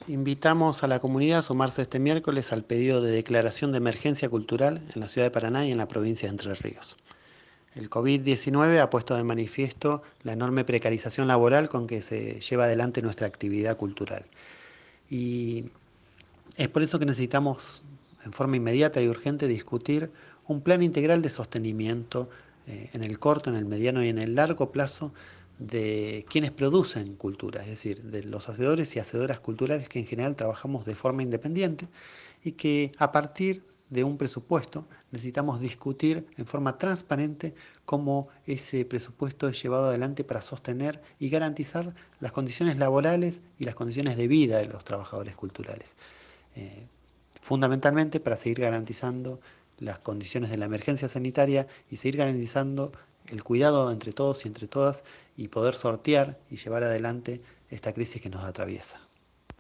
Invitamos a la comunidad a sumarse este miércoles al pedido de declaración de emergencia cultural en la ciudad de Paraná y en la provincia de Entre Ríos. El COVID-19 ha puesto de manifiesto la enorme precarización laboral con que se lleva adelante nuestra actividad cultural. Y es por eso que necesitamos en forma inmediata y urgente discutir un plan integral de sostenimiento en el corto, en el mediano y en el largo plazo de quienes producen cultura, es decir, de los hacedores y hacedoras culturales que en general trabajamos de forma independiente y que a partir de un presupuesto necesitamos discutir en forma transparente cómo ese presupuesto es llevado adelante para sostener y garantizar las condiciones laborales y las condiciones de vida de los trabajadores culturales. Eh, Fundamentalmente para seguir garantizando las condiciones de la emergencia sanitaria y seguir garantizando el cuidado entre todos y entre todas y poder sortear y llevar adelante esta crisis que nos atraviesa.